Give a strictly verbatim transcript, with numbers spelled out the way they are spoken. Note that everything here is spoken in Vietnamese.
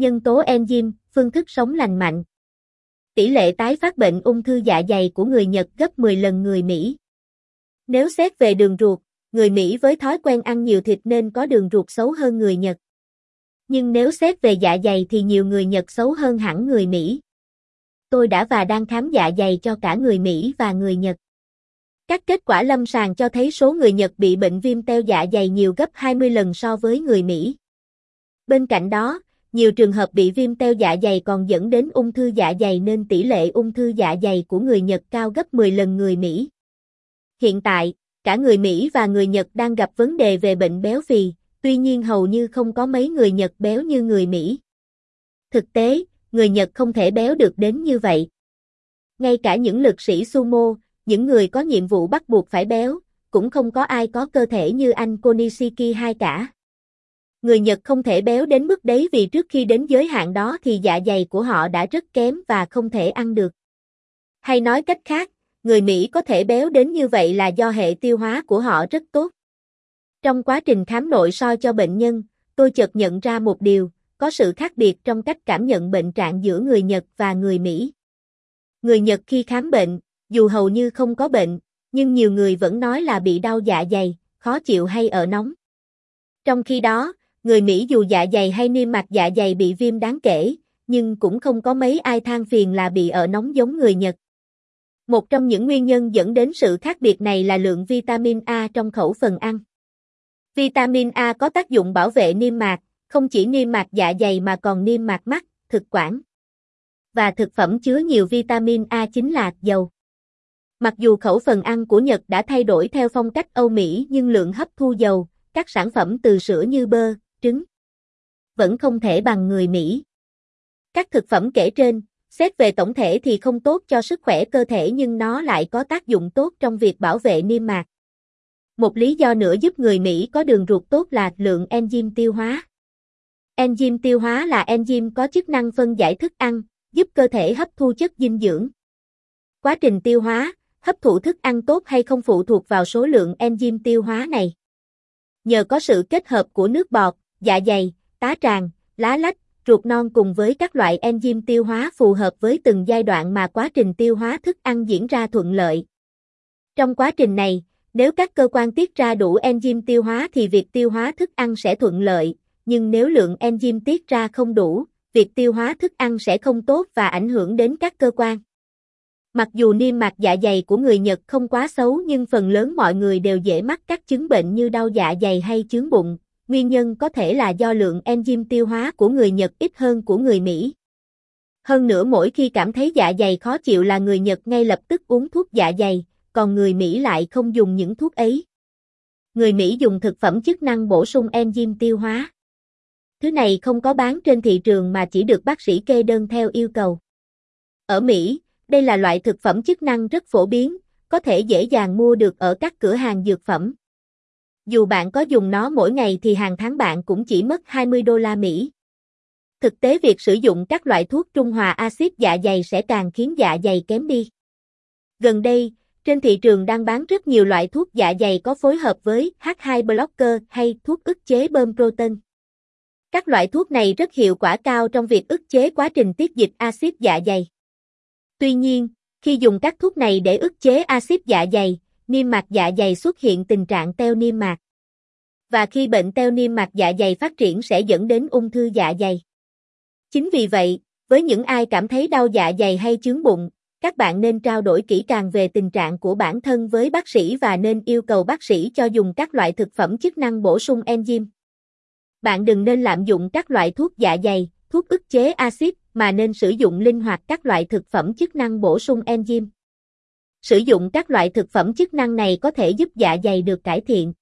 Nhân tố enzyme, phương thức sống lành mạnh. Tỷ lệ tái phát bệnh ung thư dạ dày của người Nhật gấp mười lần người Mỹ. Nếu xét về đường ruột, người Mỹ với thói quen ăn nhiều thịt nên có đường ruột xấu hơn người Nhật. Nhưng nếu xét về dạ dày thì nhiều người Nhật xấu hơn hẳn người Mỹ. Tôi đã và đang khám dạ dày cho cả người Mỹ và người Nhật. Các kết quả lâm sàng cho thấy số người Nhật bị bệnh viêm teo dạ dày nhiều gấp hai mươi lần so với người Mỹ. Bên cạnh đó, nhiều trường hợp bị viêm teo dạ dày còn dẫn đến ung thư dạ dày nên tỷ lệ ung thư dạ dày của người Nhật cao gấp mười lần người Mỹ. Hiện tại, cả người Mỹ và người Nhật đang gặp vấn đề về bệnh béo phì, tuy nhiên hầu như không có mấy người Nhật béo như người Mỹ. Thực tế, người Nhật không thể béo được đến như vậy. Ngay cả những lực sĩ sumo, những người có nhiệm vụ bắt buộc phải béo, cũng không có ai có cơ thể như anh Konishiki hai cả. Người Nhật không thể béo đến mức đấy vì trước khi đến giới hạn đó thì dạ dày của họ đã rất kém và không thể ăn được. Hay nói cách khác, người Mỹ có thể béo đến như vậy là do hệ tiêu hóa của họ rất tốt. Trong quá trình khám nội soi cho bệnh nhân, tôi chợt nhận ra một điều, có sự khác biệt trong cách cảm nhận bệnh trạng giữa người Nhật và người Mỹ. Người Nhật khi khám bệnh, dù hầu như không có bệnh, nhưng nhiều người vẫn nói là bị đau dạ dày, khó chịu hay ở nóng. Trong khi đó, người Mỹ dù dạ dày hay niêm mạc dạ dày bị viêm đáng kể, nhưng cũng không có mấy ai than phiền là bị ở nóng giống người Nhật. Một trong những nguyên nhân dẫn đến sự khác biệt này là lượng vitamin A trong khẩu phần ăn. Vitamin A có tác dụng bảo vệ niêm mạc, không chỉ niêm mạc dạ dày mà còn niêm mạc mắt, thực quản. Và thực phẩm chứa nhiều vitamin A chính là dầu. Mặc dù khẩu phần ăn của Nhật đã thay đổi theo phong cách Âu Mỹ nhưng lượng hấp thu dầu, các sản phẩm từ sữa như bơ, trứng, vẫn không thể bằng người Mỹ. Các thực phẩm kể trên, xét về tổng thể thì không tốt cho sức khỏe cơ thể nhưng nó lại có tác dụng tốt trong việc bảo vệ niêm mạc. Một lý do nữa giúp người Mỹ có đường ruột tốt là lượng enzyme tiêu hóa. Enzyme tiêu hóa là enzyme có chức năng phân giải thức ăn, giúp cơ thể hấp thu chất dinh dưỡng. Quá trình tiêu hóa, hấp thụ thức ăn tốt hay không phụ thuộc vào số lượng enzyme tiêu hóa này. Nhờ có sự kết hợp của nước bọt, dạ dày, tá tràng, lá lách, ruột non cùng với các loại enzyme tiêu hóa phù hợp với từng giai đoạn mà quá trình tiêu hóa thức ăn diễn ra thuận lợi. Trong quá trình này, nếu các cơ quan tiết ra đủ enzyme tiêu hóa thì việc tiêu hóa thức ăn sẽ thuận lợi, nhưng nếu lượng enzyme tiết ra không đủ, việc tiêu hóa thức ăn sẽ không tốt và ảnh hưởng đến các cơ quan. Mặc dù niêm mạc dạ dày của người Nhật không quá xấu nhưng phần lớn mọi người đều dễ mắc các chứng bệnh như đau dạ dày hay chướng bụng, nguyên nhân có thể là do lượng enzyme tiêu hóa của người Nhật ít hơn của người Mỹ. Hơn nữa mỗi khi cảm thấy dạ dày khó chịu là người Nhật ngay lập tức uống thuốc dạ dày, còn người Mỹ lại không dùng những thuốc ấy. Người Mỹ dùng thực phẩm chức năng bổ sung enzyme tiêu hóa. Thứ này không có bán trên thị trường mà chỉ được bác sĩ kê đơn theo yêu cầu. Ở Mỹ, đây là loại thực phẩm chức năng rất phổ biến, có thể dễ dàng mua được ở các cửa hàng dược phẩm. Dù bạn có dùng nó mỗi ngày thì hàng tháng bạn cũng chỉ mất hai mươi đô la Mỹ. Thực tế việc sử dụng các loại thuốc trung hòa axit dạ dày sẽ càng khiến dạ dày kém đi. Gần đây, trên thị trường đang bán rất nhiều loại thuốc dạ dày có phối hợp với H hai blocker hay thuốc ức chế bơm protein. Các loại thuốc này rất hiệu quả cao trong việc ức chế quá trình tiết dịch axit dạ dày. Tuy nhiên, khi dùng các thuốc này để ức chế axit dạ dày, niêm mạc dạ dày xuất hiện tình trạng teo niêm mạc. Và khi bệnh teo niêm mạc dạ dày phát triển sẽ dẫn đến ung thư dạ dày. Chính vì vậy, với những ai cảm thấy đau dạ dày hay chướng bụng, các bạn nên trao đổi kỹ càng về tình trạng của bản thân với bác sĩ và nên yêu cầu bác sĩ cho dùng các loại thực phẩm chức năng bổ sung enzyme. Bạn đừng nên lạm dụng các loại thuốc dạ dày, thuốc ức chế axit mà nên sử dụng linh hoạt các loại thực phẩm chức năng bổ sung enzyme. Sử dụng các loại thực phẩm chức năng này có thể giúp dạ dày được cải thiện.